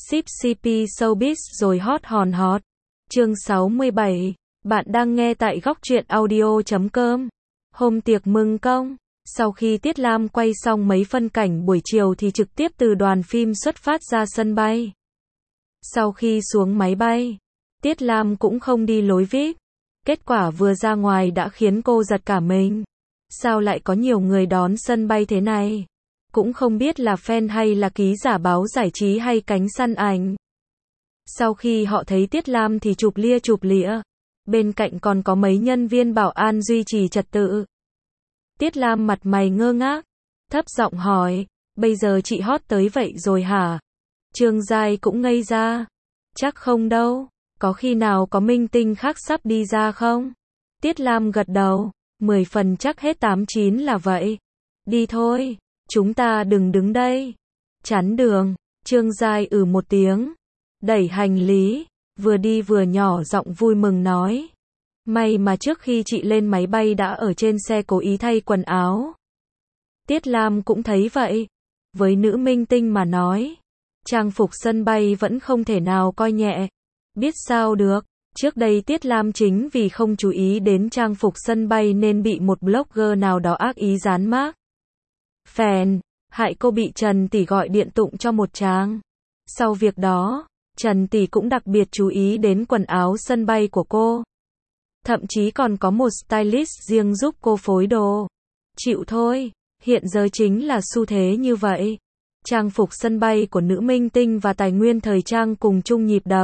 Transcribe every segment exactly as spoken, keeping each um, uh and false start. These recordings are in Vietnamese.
Ship xê pê Showbiz rồi hot hòn hot. Chương sáu mươi bảy. Bạn đang nghe tại góc truyện audio chấm com. Hôm tiệc mừng công. Sau khi Tiết Lam quay xong mấy phân cảnh buổi chiều thì trực tiếp từ đoàn phim xuất phát ra sân bay. Sau khi xuống máy bay, Tiết Lam cũng không đi lối vi ai pi. Kết quả vừa ra ngoài đã khiến cô giật cả mình. Sao lại có nhiều người đón sân bay thế này? Cũng không biết là fan hay là ký giả báo giải trí hay cánh săn ảnh. Sau khi họ thấy Tiết Lam thì chụp lia chụp lịa. Bên cạnh còn có mấy nhân viên bảo an duy trì trật tự. Tiết Lam mặt mày ngơ ngác, thấp giọng hỏi, bây giờ chị hot tới vậy rồi hả? Trương Giai cũng ngây ra. Chắc không đâu, có khi nào có minh tinh khác sắp đi ra không? Tiết Lam gật đầu, mười phần chắc hết tám chín là vậy. Đi thôi, chúng ta đừng đứng đây. Chắn đường, Trương Giai ừ một tiếng, đẩy hành lý, vừa đi vừa nhỏ giọng vui mừng nói. May mà trước khi chị lên máy bay đã ở trên xe cố ý thay quần áo. Tiết Lam cũng thấy vậy. Với nữ minh tinh mà nói, trang phục sân bay vẫn không thể nào coi nhẹ. Biết sao được, trước đây Tiết Lam chính vì không chú ý đến trang phục sân bay nên bị một blogger nào đó ác ý dán mác phèn, hại cô bị Trần Tỷ gọi điện tụng cho một tràng. Sau việc đó, Trần Tỷ cũng đặc biệt chú ý đến quần áo sân bay của cô. Thậm chí còn có một stylist riêng giúp cô phối đồ. Chịu thôi, hiện giờ chính là xu thế như vậy. Trang phục sân bay của nữ minh tinh và tài nguyên thời trang cùng chung nhịp đập.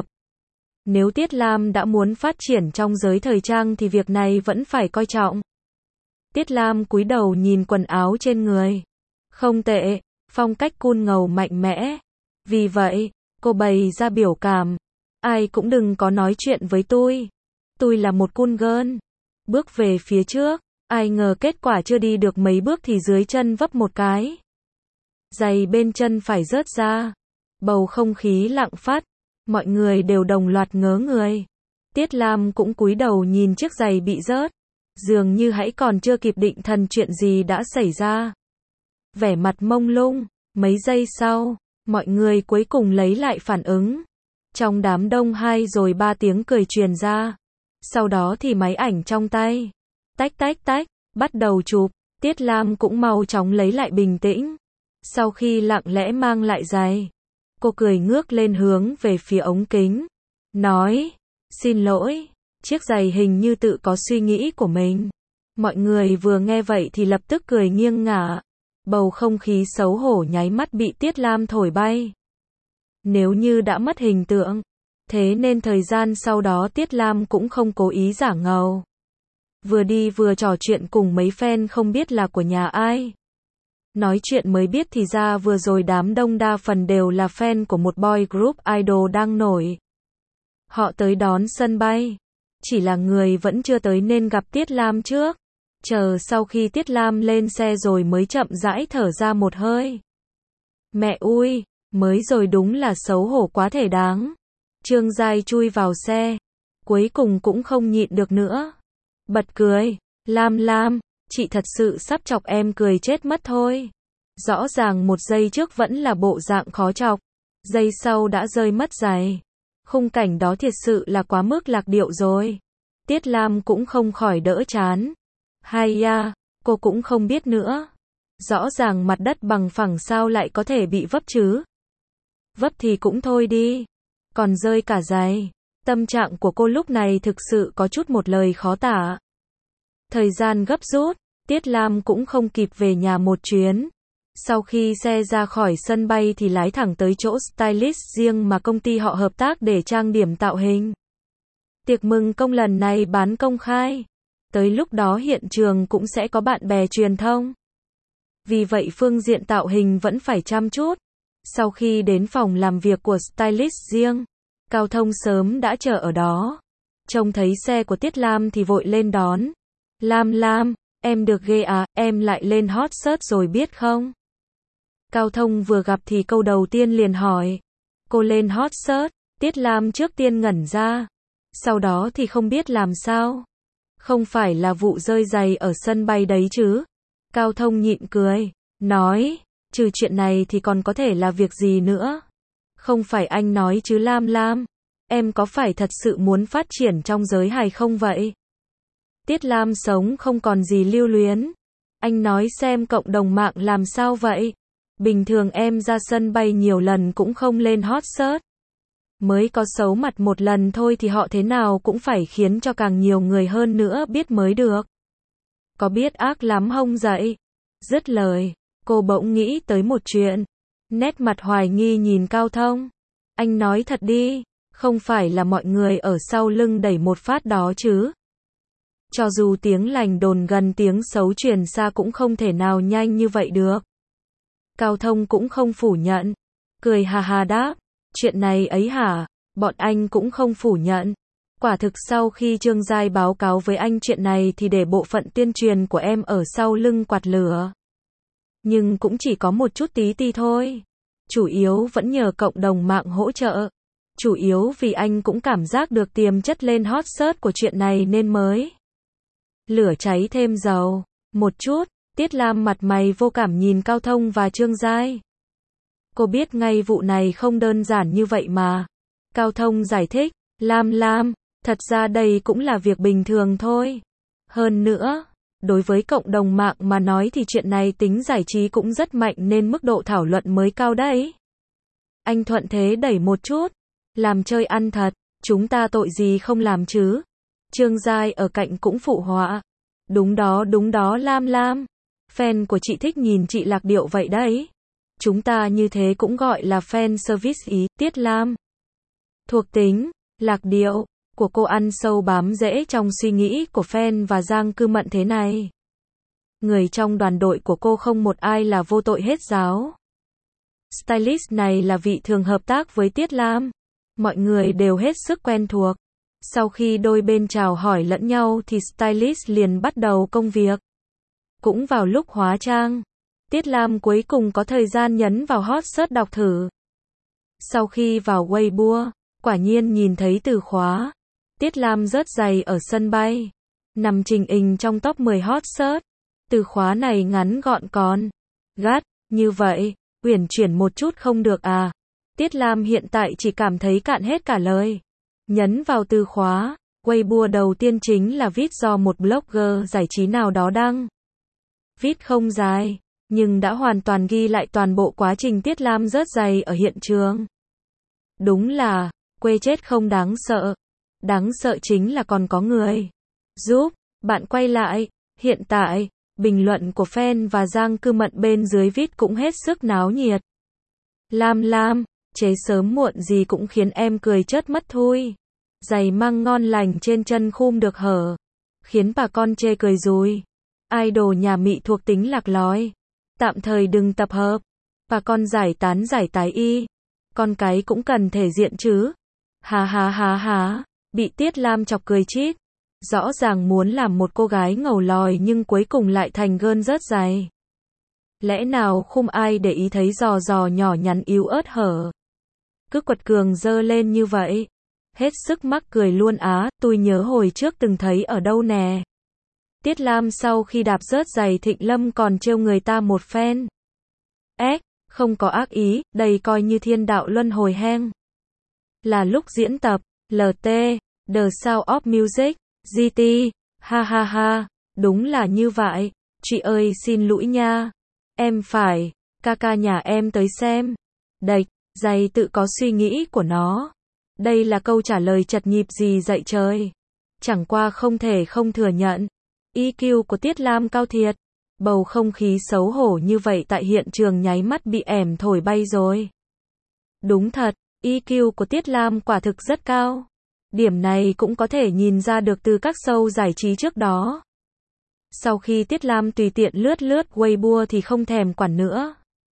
Nếu Tiết Lam đã muốn phát triển trong giới thời trang thì việc này vẫn phải coi trọng. Tiết Lam cúi đầu nhìn quần áo trên người. Không tệ, phong cách cool ngầu mạnh mẽ. Vì vậy, cô bày ra biểu cảm. Ai cũng đừng có nói chuyện với tôi. Tôi là một cool girl. Bước về phía trước, ai ngờ kết quả chưa đi được mấy bước thì dưới chân vấp một cái. Giày bên chân phải rớt ra. Bầu không khí lặng phát. Mọi người đều đồng loạt ngớ người. Tiết Lam cũng cúi đầu nhìn chiếc giày bị rớt. Dường như hãy còn chưa kịp định thần chuyện gì đã xảy ra. Vẻ mặt mông lung. Mấy giây sau, mọi người cuối cùng lấy lại phản ứng. Trong đám đông hai rồi ba tiếng cười truyền ra. Sau đó thì máy ảnh trong tay. Tách tách tách, bắt đầu chụp. Tiết Lam cũng mau chóng lấy lại bình tĩnh. Sau khi lặng lẽ mang lại giày, cô cười ngước lên hướng về phía ống kính. Nói, xin lỗi, chiếc giày hình như tự có suy nghĩ của mình. Mọi người vừa nghe vậy thì lập tức cười nghiêng ngả. Bầu không khí xấu hổ nháy mắt bị Tiết Lam thổi bay. Nếu như đã mất hình tượng, thế nên thời gian sau đó Tiết Lam cũng không cố ý giả ngầu. Vừa đi vừa trò chuyện cùng mấy fan không biết là của nhà ai. Nói chuyện mới biết thì ra vừa rồi đám đông đa phần đều là fan của một boy group idol đang nổi. Họ tới đón sân bay. Chỉ là người vẫn chưa tới nên gặp Tiết Lam trước. Chờ sau khi Tiết Lam lên xe rồi mới chậm rãi thở ra một hơi. Mẹ ui, mới rồi đúng là xấu hổ quá thể đáng. Trương Giai chui vào xe. Cuối cùng cũng không nhịn được nữa. Bật cười. Lam Lam, chị thật sự sắp chọc em cười chết mất thôi. Rõ ràng một giây trước vẫn là bộ dạng khó chọc. Giây sau đã rơi mất giày. Khung cảnh đó thiệt sự là quá mức lạc điệu rồi. Tiết Lam cũng không khỏi đỡ chán. Hay ya, cô cũng không biết nữa. Rõ ràng mặt đất bằng phẳng sao lại có thể bị vấp chứ? Vấp thì cũng thôi đi. Còn rơi cả giày. Tâm trạng của cô lúc này thực sự có chút một lời khó tả. Thời gian gấp rút, Tiết Lam cũng không kịp về nhà một chuyến. Sau khi xe ra khỏi sân bay thì lái thẳng tới chỗ stylist riêng mà công ty họ hợp tác để trang điểm tạo hình. Tiệc mừng công lần này bán công khai. Tới lúc đó hiện trường cũng sẽ có bạn bè truyền thông. Vì vậy phương diện tạo hình vẫn phải chăm chút. Sau khi đến phòng làm việc của stylist riêng, Cao Thông sớm đã chờ ở đó. Trông thấy xe của Tiết Lam thì vội lên đón. Lam Lam, em được ghê à, em lại lên hot search rồi biết không? Cao Thông vừa gặp thì câu đầu tiên liền hỏi. Cô lên hot search, Tiết Lam trước tiên ngẩn ra. Sau đó thì không biết làm sao. Không phải là vụ rơi giày ở sân bay đấy chứ? Cao Thông nhịn cười, nói, trừ chuyện này thì còn có thể là việc gì nữa? Không phải anh nói chứ Lam Lam. Em có phải thật sự muốn phát triển trong giới hài không vậy? Tiết Lam sống không còn gì lưu luyến. Anh nói xem cộng đồng mạng làm sao vậy? Bình thường em ra sân bay nhiều lần cũng không lên hot search. Mới có xấu mặt một lần thôi thì họ thế nào cũng phải khiến cho càng nhiều người hơn nữa biết mới được. Có biết ác lắm không dậy? Dứt lời, cô bỗng nghĩ tới một chuyện. Nét mặt hoài nghi nhìn Cao Thông. Anh nói thật đi, không phải là mọi người ở sau lưng đẩy một phát đó chứ? Cho dù tiếng lành đồn gần tiếng xấu truyền xa cũng không thể nào nhanh như vậy được. Cao Thông cũng không phủ nhận. Cười hà hà đáp. Chuyện này ấy hả? Bọn anh cũng không phủ nhận. Quả thực sau khi Trương Giai báo cáo với anh chuyện này thì để bộ phận tuyên truyền của em ở sau lưng quạt lửa. Nhưng cũng chỉ có một chút tí ti thôi. Chủ yếu vẫn nhờ cộng đồng mạng hỗ trợ. Chủ yếu vì anh cũng cảm giác được tiềm chất lên hot search của chuyện này nên mới. Lửa cháy thêm dầu. Một chút, Tiết Lam mặt mày vô cảm nhìn Cao Thông và Trương Giai. Cô biết ngay vụ này không đơn giản như vậy mà. Cao Thông giải thích, Lam Lam, thật ra đây cũng là việc bình thường thôi. Hơn nữa, đối với cộng đồng mạng mà nói thì chuyện này tính giải trí cũng rất mạnh nên mức độ thảo luận mới cao đấy. Anh thuận thế đẩy một chút, làm chơi ăn thật, chúng ta tội gì không làm chứ. Trương Giai ở cạnh cũng phụ họa. Đúng đó đúng đó Lam Lam. Fan của chị thích nhìn chị lạc điệu vậy đấy. Chúng ta như thế cũng gọi là fan service ý. Tiết Lam. Thuộc tính, lạc điệu, của cô ăn sâu bám rễ trong suy nghĩ của fan và Giang Cư Mận thế này. Người trong đoàn đội của cô không một ai là vô tội hết giáo. Stylist này là vị thường hợp tác với Tiết Lam. Mọi người đều hết sức quen thuộc. Sau khi đôi bên chào hỏi lẫn nhau thì stylist liền bắt đầu công việc. Cũng vào lúc hóa trang, Tiết Lam cuối cùng có thời gian nhấn vào hot search đọc thử. Sau khi vào Weibo, quả nhiên nhìn thấy từ khóa Tiết Lam rớt giày ở sân bay, nằm trình hình trong top mười hot search. Từ khóa này ngắn gọn còn gắt, như vậy, uyển chuyển một chút không được à? Tiết Lam hiện tại chỉ cảm thấy cạn hết cả lời. Nhấn vào từ khóa, Weibo đầu tiên chính là viết do một blogger giải trí nào đó đăng. Viết không dài, nhưng đã hoàn toàn ghi lại toàn bộ quá trình Tiết Lam rớt giày ở hiện trường. Đúng là, quê chết không đáng sợ. Đáng sợ chính là còn có người giúp bạn quay lại. Hiện tại, bình luận của fan và Giang Cư Mận bên dưới viết cũng hết sức náo nhiệt. Lam Lam, chế sớm muộn gì cũng khiến em cười chớt mắt thui. Giày măng ngon lành trên chân khum được hở, khiến bà con chê cười rùi. Idol nhà Mỹ thuộc tính lạc lói, tạm thời đừng tập hợp. Bà con giải tán giải tái y. Con cái cũng cần thể diện chứ. Hà hà hà hà, bị Tiết Lam chọc cười chít. Rõ ràng muốn làm một cô gái ngầu lòi nhưng cuối cùng lại thành gơn rớt giày. Lẽ nào không ai để ý thấy giò giò nhỏ nhắn yếu ớt hở. Cứ quật cường dơ lên như vậy. Hết sức mắc cười luôn á, tôi nhớ hồi trước từng thấy ở đâu nè. Tiết Lam sau khi đạp rớt giày Thịnh Lâm còn trêu người ta một phen. Ếch, không có ác ý, đây coi như thiên đạo luân hồi heng. Là lúc diễn tập, lờ tê, The Sound of Music, giê tê, ha ha ha, đúng là như vậy. Chị ơi xin lỗi nha. Em phải, ca ca nhà em tới xem. Đệch, giày tự có suy nghĩ của nó. Đây là câu trả lời chật nhịp gì dậy trời. Chẳng qua không thể không thừa nhận. i kiu của Tiết Lam cao thiệt. Bầu không khí xấu hổ như vậy tại hiện trường nháy mắt bị ẻm thổi bay rồi. Đúng thật, i kiu của Tiết Lam quả thực rất cao. Điểm này cũng có thể nhìn ra được từ các show giải trí trước đó. Sau khi Tiết Lam tùy tiện lướt lướt Weibo thì không thèm quản nữa.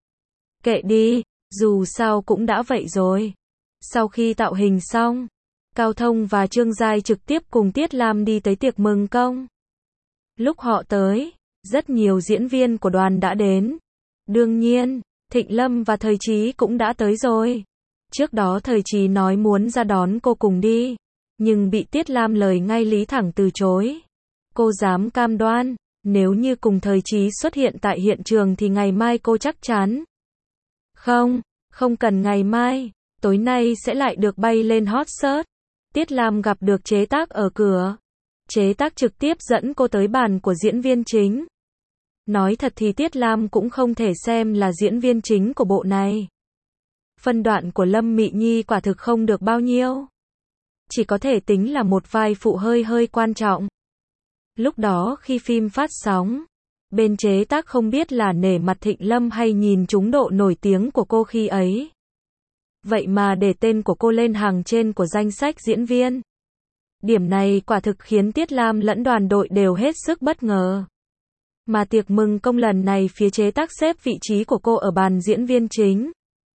Kệ đi, dù sao cũng đã vậy rồi. Sau khi tạo hình xong, Cao Thông và Trương Giai trực tiếp cùng Tiết Lam đi tới tiệc mừng công. Lúc họ tới, rất nhiều diễn viên của đoàn đã đến. Đương nhiên, Thịnh Lâm và Thời Chí cũng đã tới rồi. Trước đó Thời Chí nói muốn ra đón cô cùng đi, nhưng bị Tiết Lam lời ngay lý thẳng từ chối. Cô dám cam đoan, nếu như cùng Thời Chí xuất hiện tại hiện trường thì ngày mai cô chắc chắn. Không, không cần ngày mai, tối nay sẽ lại được bay lên hot search. Tiết Lam gặp được chế tác ở cửa. Chế tác trực tiếp dẫn cô tới bàn của diễn viên chính. Nói thật thì Tiết Lam cũng không thể xem là diễn viên chính của bộ này. Phân đoạn của Lâm Mị Nhi quả thực không được bao nhiêu. Chỉ có thể tính là một vai phụ hơi hơi quan trọng. Lúc đó khi phim phát sóng, bên chế tác không biết là nể mặt Thịnh Lâm hay nhìn trúng độ nổi tiếng của cô khi ấy. Vậy mà để tên của cô lên hàng trên của danh sách diễn viên. Điểm này quả thực khiến Tiết Lam lẫn đoàn đội đều hết sức bất ngờ. Mà tiệc mừng công lần này phía chế tác xếp vị trí của cô ở bàn diễn viên chính.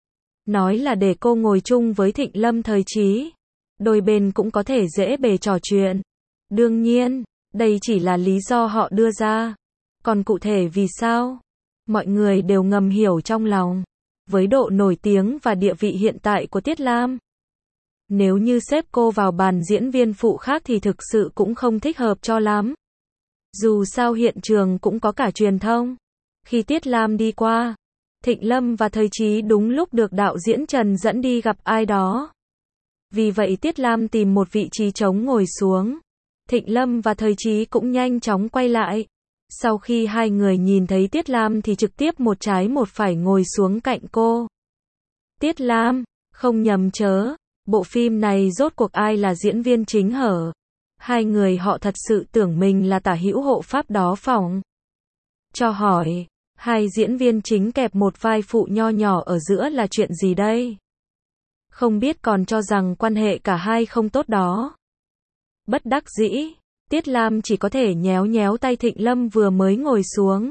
Nói là để cô ngồi chung với Thịnh Lâm Thời Chí. Đôi bên cũng có thể dễ bề trò chuyện. Đương nhiên, đây chỉ là lý do họ đưa ra. Còn cụ thể vì sao? Mọi người đều ngầm hiểu trong lòng. Với độ nổi tiếng và địa vị hiện tại của Tiết Lam, nếu như xếp cô vào bàn diễn viên phụ khác thì thực sự cũng không thích hợp cho lắm. Dù sao hiện trường cũng có cả truyền thông. Khi Tiết Lam đi qua, Thịnh Lâm và Thời Chí đúng lúc được đạo diễn Trần dẫn đi gặp ai đó. Vì vậy Tiết Lam tìm một vị trí trống ngồi xuống. Thịnh Lâm và Thời Chí cũng nhanh chóng quay lại. Sau khi hai người nhìn thấy Tiết Lam thì trực tiếp một trái một phải ngồi xuống cạnh cô. Tiết Lam, không nhầm chớ, bộ phim này rốt cuộc ai là diễn viên chính hở? Hai người họ thật sự tưởng mình là tả hữu hộ pháp đó phỏng. Cho hỏi, hai diễn viên chính kẹp một vai phụ nho nhỏ ở giữa là chuyện gì đây? Không biết còn cho rằng quan hệ cả hai không tốt đó. Bất đắc dĩ, Tiết Lam chỉ có thể nhéo nhéo tay Thịnh Lâm vừa mới ngồi xuống.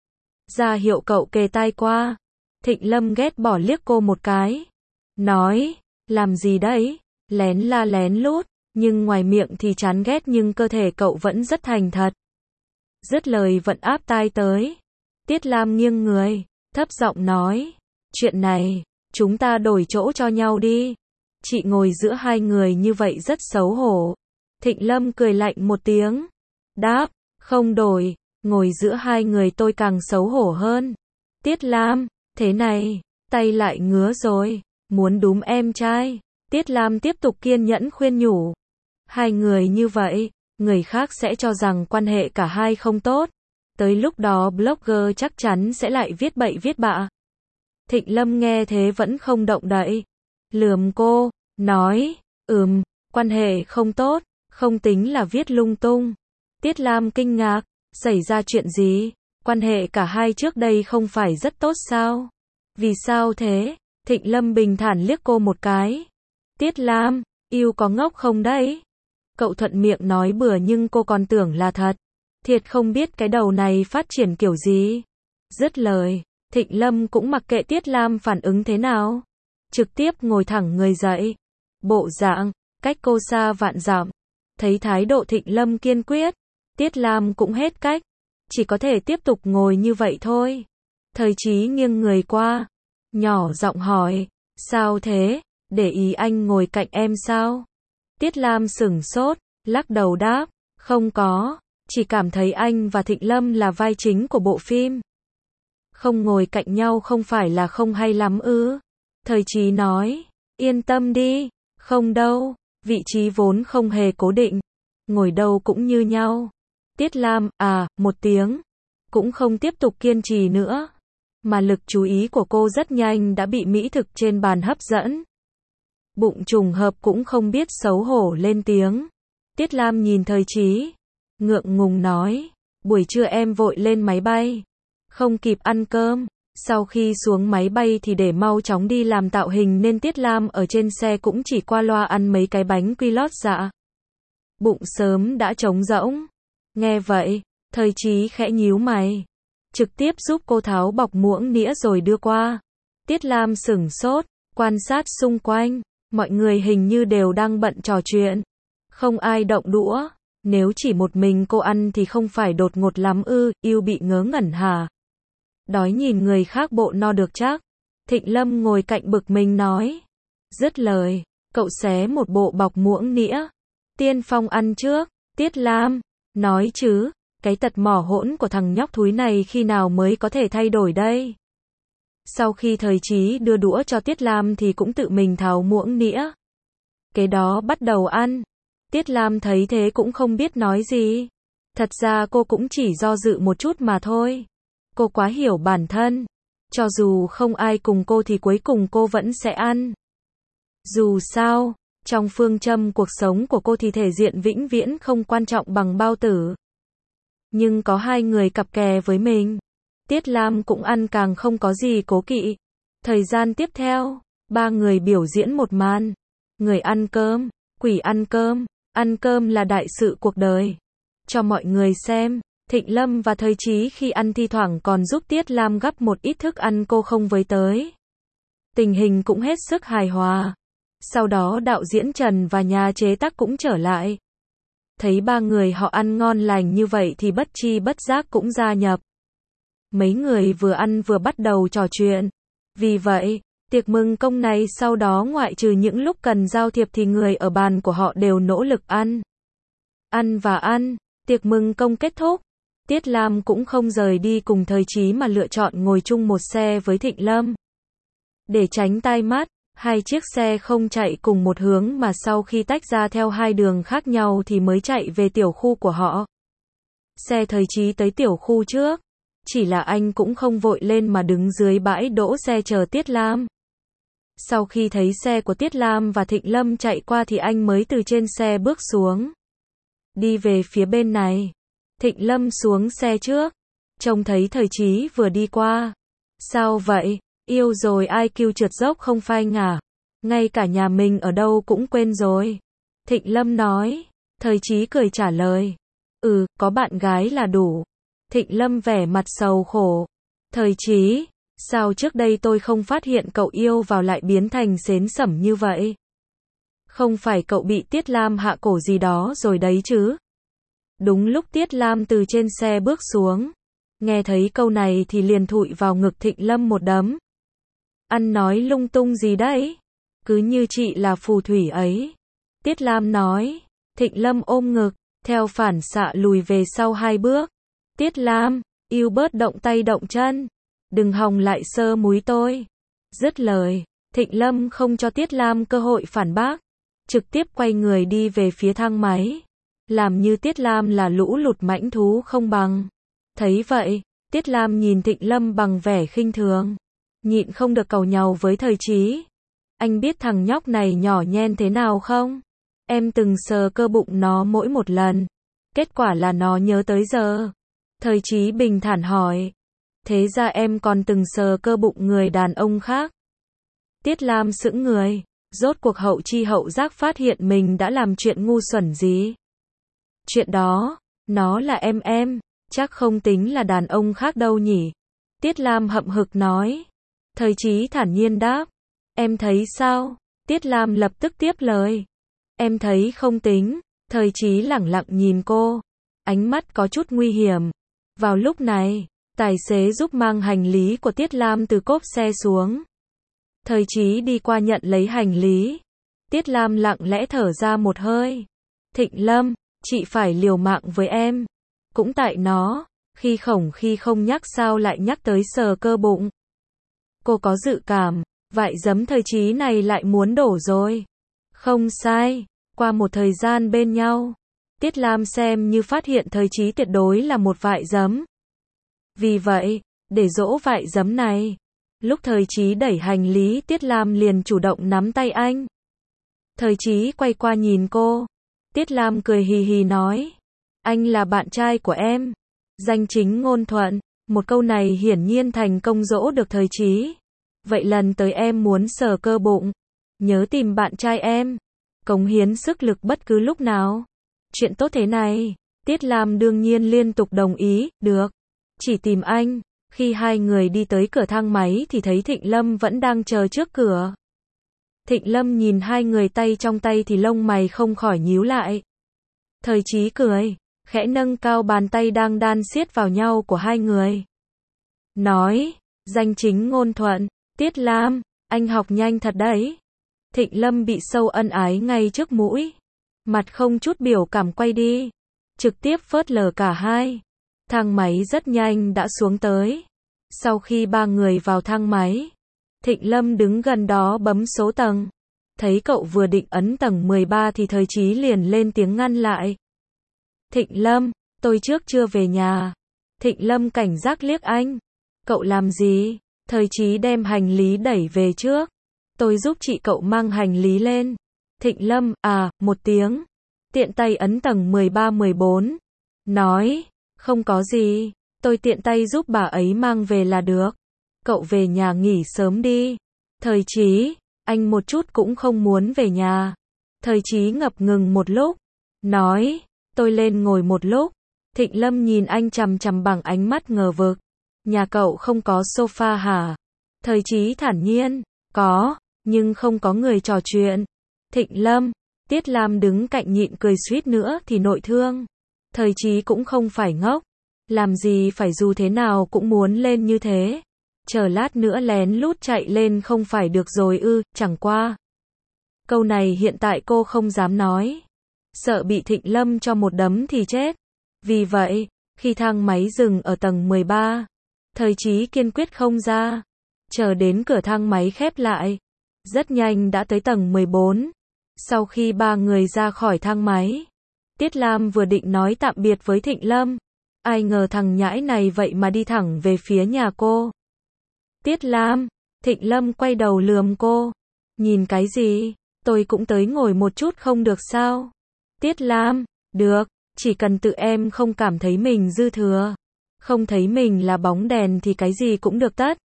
Ra hiệu cậu kề tai qua. Thịnh Lâm ghét bỏ liếc cô một cái. Nói, làm gì đấy? Lén la lén lút, nhưng ngoài miệng thì chán ghét nhưng cơ thể cậu vẫn rất thành thật. Dứt lời vẫn áp tai tới. Tiết Lam nghiêng người, thấp giọng nói. Chuyện này, chúng ta đổi chỗ cho nhau đi. Chị ngồi giữa hai người như vậy rất xấu hổ. Thịnh Lâm cười lạnh một tiếng. Đáp, không đổi, ngồi giữa hai người tôi càng xấu hổ hơn. Tiết Lam, thế này, tay lại ngứa rồi, muốn đúm em trai. Tiết Lam tiếp tục kiên nhẫn khuyên nhủ. Hai người như vậy, người khác sẽ cho rằng quan hệ cả hai không tốt. Tới lúc đó blogger chắc chắn sẽ lại viết bậy viết bạ. Thịnh Lâm nghe thế vẫn không động đậy. Lườm cô, nói, ừm, quan hệ không tốt, không tính là viết lung tung. Tiết Lam kinh ngạc, xảy ra chuyện gì? Quan hệ cả hai trước đây không phải rất tốt sao? Vì sao thế? Thịnh Lâm bình thản liếc cô một cái. Tiết Lam, yêu có ngốc không đấy? Cậu thuận miệng nói bừa nhưng cô còn tưởng là thật. Thiệt không biết cái đầu này phát triển kiểu gì. Dứt lời, Thịnh Lâm cũng mặc kệ Tiết Lam phản ứng thế nào. Trực tiếp ngồi thẳng người dậy. Bộ dạng, cách cô xa vạn dặm. Thấy thái độ Thịnh Lâm kiên quyết, Tiết Lam cũng hết cách. Chỉ có thể tiếp tục ngồi như vậy thôi. Thời Chí nghiêng người qua. Nhỏ giọng hỏi, sao thế? Để ý anh ngồi cạnh em sao? Tiết Lam sửng sốt, lắc đầu đáp, không có, chỉ cảm thấy anh và Thịnh Lâm là vai chính của bộ phim. Không ngồi cạnh nhau không phải là không hay lắm ư? Thời Chí nói, yên tâm đi, không đâu, vị trí vốn không hề cố định, ngồi đâu cũng như nhau. Tiết Lam, à, một tiếng, cũng không tiếp tục kiên trì nữa, mà lực chú ý của cô rất nhanh đã bị mỹ thực trên bàn hấp dẫn. Bụng trùng hợp cũng không biết xấu hổ lên tiếng. Tiết Lam nhìn Thời Chí, ngượng ngùng nói, buổi trưa em vội lên máy bay, không kịp ăn cơm. Sau khi xuống máy bay thì để mau chóng đi làm tạo hình nên Tiết Lam ở trên xe cũng chỉ qua loa ăn mấy cái bánh quy lót dạ. Bụng sớm đã trống rỗng. Nghe vậy, Thời Chí khẽ nhíu mày, trực tiếp giúp cô tháo bọc muỗng nĩa rồi đưa qua. Tiết Lam sửng sốt, quan sát xung quanh, mọi người hình như đều đang bận trò chuyện, không ai động đũa. Nếu chỉ một mình cô ăn thì không phải đột ngột lắm ư? Yêu bị ngớ ngẩn hả? Đói nhìn người khác bộ no được chắc. Thịnh Lâm ngồi cạnh bực mình nói. Dứt lời, cậu xé một bộ bọc muỗng nĩa. Tiên Phong ăn trước. Tiết Lam, nói chứ, cái tật mỏ hỗn của thằng nhóc thúi này khi nào mới có thể thay đổi đây? Sau khi Thời Chí đưa đũa cho Tiết Lam thì cũng tự mình tháo muỗng nĩa. Kế đó bắt đầu ăn. Tiết Lam thấy thế cũng không biết nói gì. Thật ra cô cũng chỉ do dự một chút mà thôi. Cô quá hiểu bản thân. Cho dù không ai cùng cô thì cuối cùng cô vẫn sẽ ăn. Dù sao, trong phương châm cuộc sống của cô thì thể diện vĩnh viễn không quan trọng bằng bao tử. Nhưng có hai người cặp kè với mình. Tiết Lam cũng ăn càng không có gì cố kỵ. Thời gian tiếp theo, ba người biểu diễn một màn. Người ăn cơm, quỷ ăn cơm, ăn cơm là đại sự cuộc đời. Cho mọi người xem, Thịnh Lâm và Thời Chí khi ăn thi thoảng còn giúp Tiết Lam gắp một ít thức ăn cô không với tới. Tình hình cũng hết sức hài hòa. Sau đó đạo diễn Trần và nhà chế tác cũng trở lại. Thấy ba người họ ăn ngon lành như vậy thì bất chi bất giác cũng gia nhập. Mấy người vừa ăn vừa bắt đầu trò chuyện. Vì vậy, tiệc mừng công này sau đó ngoại trừ những lúc cần giao thiệp thì người ở bàn của họ đều nỗ lực ăn. Ăn và ăn, tiệc mừng công kết thúc. Tiết Lam cũng không rời đi cùng Thời Chí mà lựa chọn ngồi chung một xe với Thịnh Lâm. Để tránh tai mắt, hai chiếc xe không chạy cùng một hướng mà sau khi tách ra theo hai đường khác nhau thì mới chạy về tiểu khu của họ. Xe Thời Chí tới tiểu khu trước. Chỉ là anh cũng không vội lên mà đứng dưới bãi đỗ xe chờ Tiết Lam. Sau khi thấy xe của Tiết Lam và Thịnh Lâm chạy qua thì anh mới từ trên xe bước xuống. Đi về phía bên này. Thịnh Lâm xuống xe trước. Trông thấy Thời Chí vừa đi qua. Sao vậy? Yêu rồi i kiu trượt dốc không phai ngả. Ngay cả nhà mình ở đâu cũng quên rồi. Thịnh Lâm nói. Thời Chí cười trả lời. Ừ, có bạn gái là đủ. Thịnh Lâm vẻ mặt sầu khổ. Thời Chí, sao trước đây tôi không phát hiện cậu yêu vào lại biến thành xến xẩm như vậy? Không phải cậu bị Tiết Lam hạ cổ gì đó rồi đấy chứ? Đúng lúc Tiết Lam từ trên xe bước xuống. Nghe thấy câu này thì liền thụi vào ngực Thịnh Lâm một đấm. Ăn nói lung tung gì đấy? Cứ như chị là phù thủy ấy. Tiết Lam nói. Thịnh Lâm ôm ngực, theo phản xạ lùi về sau hai bước. Tiết Lam, yêu bớt động tay động chân. Đừng hòng lại sơ múi tôi. Dứt lời, Thịnh Lâm không cho Tiết Lam cơ hội phản bác. Trực tiếp quay người đi về phía thang máy. Làm như Tiết Lam là lũ lụt mãnh thú không bằng. Thấy vậy, Tiết Lam nhìn Thịnh Lâm bằng vẻ khinh thường. Nhịn không được càu nhàu với Thời Chí. Anh biết thằng nhóc này nhỏ nhen thế nào không? Em từng sờ cơ bụng nó mỗi một lần. Kết quả là nó nhớ tới giờ. Thời Chí bình thản hỏi. Thế ra em còn từng sờ cơ bụng người đàn ông khác? Tiết Lam sững người. Rốt cuộc hậu chi hậu giác phát hiện mình đã làm chuyện ngu xuẩn gì? Chuyện đó, nó là em em, chắc không tính là đàn ông khác đâu nhỉ? Tiết Lam hậm hực nói. Thời Chí thản nhiên đáp. Em thấy sao? Tiết Lam lập tức tiếp lời. Em thấy không tính. Thời Chí lẳng lặng nhìn cô. Ánh mắt có chút nguy hiểm. Vào lúc này, tài xế giúp mang hành lý của Tiết Lam từ cốp xe xuống. Thời Chí đi qua nhận lấy hành lý. Tiết Lam lặng lẽ thở ra một hơi. Thịnh Lâm, chị phải liều mạng với em. Cũng tại nó, khi khổng khi không nhắc sao lại nhắc tới sờ cơ bụng. Cô có dự cảm, vại giấm Thời Chí này lại muốn đổ rồi. Không sai, qua một thời gian bên nhau, Tiết Lam xem như phát hiện Thời Chí tuyệt đối là một vại giấm. Vì vậy, để dỗ vại giấm này, lúc Thời Chí đẩy hành lý Tiết Lam liền chủ động nắm tay anh. Thời Chí quay qua nhìn cô. Tiết Lam cười hì hì nói. Anh là bạn trai của em. Danh chính ngôn thuận. Một câu này hiển nhiên thành công dỗ được Thời Chí. Vậy lần tới em muốn sờ cơ bụng, nhớ tìm bạn trai em. Cống hiến sức lực bất cứ lúc nào. Chuyện tốt thế này. Tiết Lam đương nhiên liên tục đồng ý. Được. Chỉ tìm anh. Khi hai người đi tới cửa thang máy thì thấy Thịnh Lâm vẫn đang chờ trước cửa. Thịnh Lâm nhìn hai người tay trong tay thì lông mày không khỏi nhíu lại. Thời Chí cười, khẽ nâng cao bàn tay đang đan siết vào nhau của hai người. Nói, danh chính ngôn thuận, Tiết Lam, anh học nhanh thật đấy. Thịnh Lâm bị sâu ân ái ngay trước mũi. Mặt không chút biểu cảm quay đi. Trực tiếp phớt lờ cả hai. Thang máy rất nhanh đã xuống tới. Sau khi ba người vào thang máy, Thịnh Lâm đứng gần đó bấm số tầng. Thấy cậu vừa định ấn tầng mười ba thì Thời Chí liền lên tiếng ngăn lại. Thịnh Lâm, tôi trước chưa về nhà. Thịnh Lâm cảnh giác liếc anh. Cậu làm gì? Thời Chí đem hành lý đẩy về trước. Tôi giúp chị cậu mang hành lý lên. Thịnh Lâm, à, một tiếng. Tiện tay ấn tầng mười ba mười bốn. Nói, không có gì. Tôi tiện tay giúp bà ấy mang về là được. Cậu về nhà nghỉ sớm đi. Thời Chí, anh một chút cũng không muốn về nhà. Thời Chí ngập ngừng một lúc. Nói, tôi lên ngồi một lúc. Thịnh Lâm nhìn anh chằm chằm bằng ánh mắt ngờ vực. Nhà cậu không có sofa hả? Thời Chí thản nhiên, có, nhưng không có người trò chuyện. Thịnh Lâm, Tiết Lam đứng cạnh nhịn cười suýt nữa thì nội thương. Thời Chí cũng không phải ngốc. Làm gì phải dù thế nào cũng muốn lên như thế. Chờ lát nữa lén lút chạy lên không phải được rồi ư, chẳng qua. Câu này hiện tại cô không dám nói. Sợ bị Thịnh Lâm cho một đấm thì chết. Vì vậy, khi thang máy dừng ở tầng mười ba, Thời Chí kiên quyết không ra. Chờ đến cửa thang máy khép lại. Rất nhanh đã tới tầng mười bốn. Sau khi ba người ra khỏi thang máy, Tiết Lam vừa định nói tạm biệt với Thịnh Lâm. Ai ngờ thằng nhãi này vậy mà đi thẳng về phía nhà cô. Tiết Lam, Thịnh Lâm quay đầu lườm cô. Nhìn cái gì? Tôi cũng tới ngồi một chút không được sao? Tiết Lam, được, chỉ cần tự em không cảm thấy mình dư thừa. Không thấy mình là bóng đèn thì cái gì cũng được tất.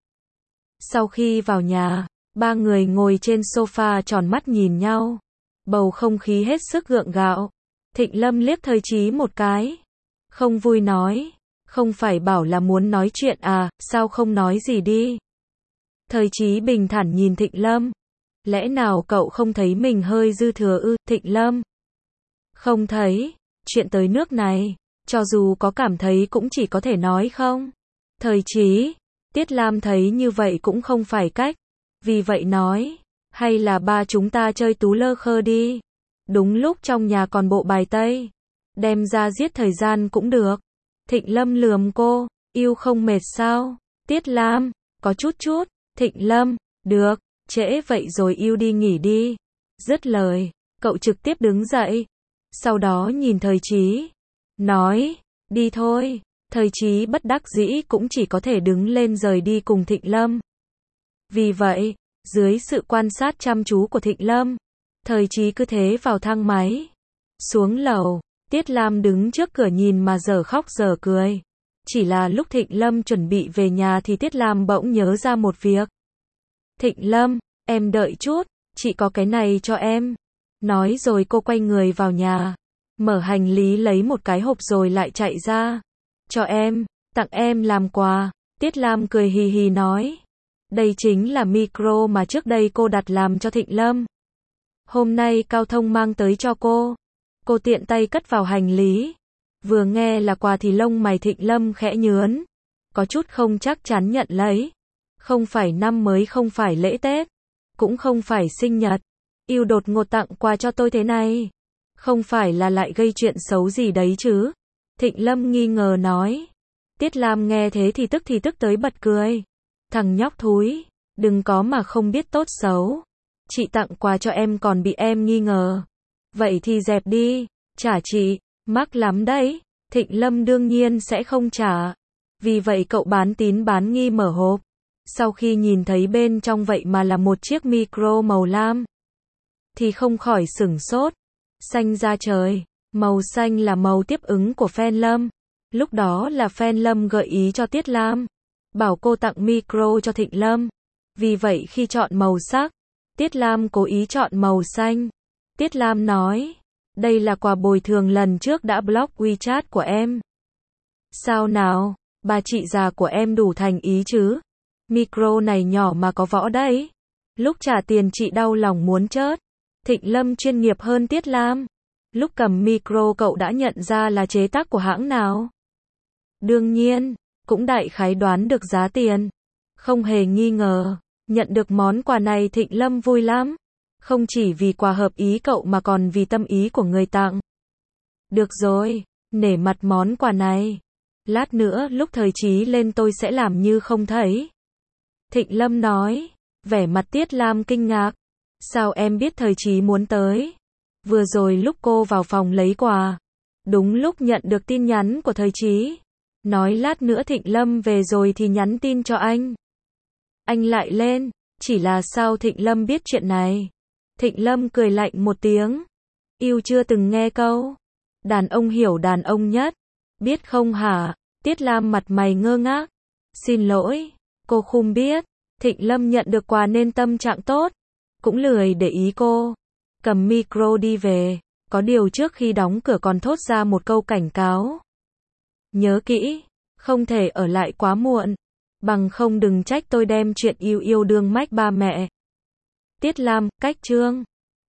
Sau khi vào nhà, ba người ngồi trên sofa tròn mắt nhìn nhau. Bầu không khí hết sức gượng gạo. Thịnh Lâm liếc Thời Chí một cái. Không vui nói. Không phải bảo là muốn nói chuyện à, sao không nói gì đi. Thời Chí bình thản nhìn Thịnh Lâm. Lẽ nào cậu không thấy mình hơi dư thừa ư? Thịnh Lâm. Không thấy. Chuyện tới nước này, cho dù có cảm thấy cũng chỉ có thể nói không. Thời Chí. Tiết Lam thấy như vậy cũng không phải cách. Vì vậy nói. Hay là ba chúng ta chơi tú lơ khơ đi. Đúng lúc trong nhà còn bộ bài tây. Đem ra giết thời gian cũng được. Thịnh Lâm lườm cô. Yêu không mệt sao? Tiết Lam. Có chút chút. Thịnh Lâm. Được. Trễ vậy rồi yêu đi nghỉ đi. Dứt lời. Cậu trực tiếp đứng dậy. Sau đó nhìn Thời Chí. Nói. Đi thôi. Thời Chí bất đắc dĩ cũng chỉ có thể đứng lên rời đi cùng Thịnh Lâm. Vì vậy, dưới sự quan sát chăm chú của Thịnh Lâm, Thời Chí cứ thế vào thang máy. Xuống lầu, Tiết Lam đứng trước cửa nhìn mà dở khóc dở cười. Chỉ là lúc Thịnh Lâm chuẩn bị về nhà thì Tiết Lam bỗng nhớ ra một việc. Thịnh Lâm, em đợi chút, chị có cái này cho em. Nói rồi cô quay người vào nhà. Mở hành lý lấy một cái hộp rồi lại chạy ra. Cho em, tặng em làm quà. Tiết Lam cười hì hì nói. Đây chính là micro mà trước đây cô đặt làm cho Thịnh Lâm. Hôm nay Cao Thông mang tới cho cô. Cô tiện tay cất vào hành lý. Vừa nghe là quà thì lông mày Thịnh Lâm khẽ nhướn. Có chút không chắc chắn nhận lấy. Không phải năm mới, không phải lễ Tết. Cũng không phải sinh nhật. Yêu đột ngột tặng quà cho tôi thế này. Không phải là lại gây chuyện xấu gì đấy chứ? Thịnh Lâm nghi ngờ nói. Tiết Lam nghe thế thì tức thì tức tới bật cười. Thằng nhóc thúi, đừng có mà không biết tốt xấu. Chị tặng quà cho em còn bị em nghi ngờ. Vậy thì dẹp đi, trả chị, mắc lắm đấy. Thịnh Lâm đương nhiên sẽ không trả. Vì vậy cậu bán tín bán nghi mở hộp. Sau khi nhìn thấy bên trong vậy mà là một chiếc micro màu lam, thì không khỏi sửng sốt. Xanh da trời, màu xanh là màu tiếp ứng của fan Lâm. Lúc đó là fan Lâm gợi ý cho Tiết Lam, bảo cô tặng micro cho Thịnh Lâm. Vì vậy khi chọn màu sắc, Tiết Lam cố ý chọn màu xanh. Tiết Lam nói, đây là quà bồi thường lần trước đã block WeChat của em. Sao nào, bà chị già của em đủ thành ý chứ? Micro này nhỏ mà có võ đấy. Lúc trả tiền chị đau lòng muốn chết. Thịnh Lâm chuyên nghiệp hơn Tiết Lam. Lúc cầm micro cậu đã nhận ra là chế tác của hãng nào? Đương nhiên, cũng đại khái đoán được giá tiền. Không hề nghi ngờ, nhận được món quà này Thịnh Lâm vui lắm. Không chỉ vì quà hợp ý cậu mà còn vì tâm ý của người tặng. Được rồi, nể mặt món quà này, Lát nữa lúc thời Chí lên tôi sẽ làm như không thấy. Thịnh Lâm nói, vẻ mặt Tiết Lam kinh ngạc. Sao em biết thời Chí muốn tới? Vừa rồi lúc cô vào phòng lấy quà, đúng lúc nhận được tin nhắn của thời Chí. Nói lát nữa Thịnh Lâm về rồi thì nhắn tin cho anh. Anh lại lên, chỉ là sao Thịnh Lâm biết chuyện này? Thịnh Lâm cười lạnh một tiếng. Yêu chưa từng nghe câu, đàn ông hiểu đàn ông nhất. Biết không hả? Tiết Lam mặt mày ngơ ngác. Xin lỗi, cô không biết. Thịnh Lâm nhận được quà nên tâm trạng tốt, cũng lười để ý cô. Cầm micro đi về, có điều trước khi đóng cửa còn thốt ra một câu cảnh cáo. Nhớ kỹ, không thể ở lại quá muộn, bằng không đừng trách tôi đem chuyện yêu yêu đương mách ba mẹ. Tiết Lam, cách chương